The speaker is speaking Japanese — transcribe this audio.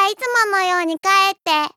いつものように帰って。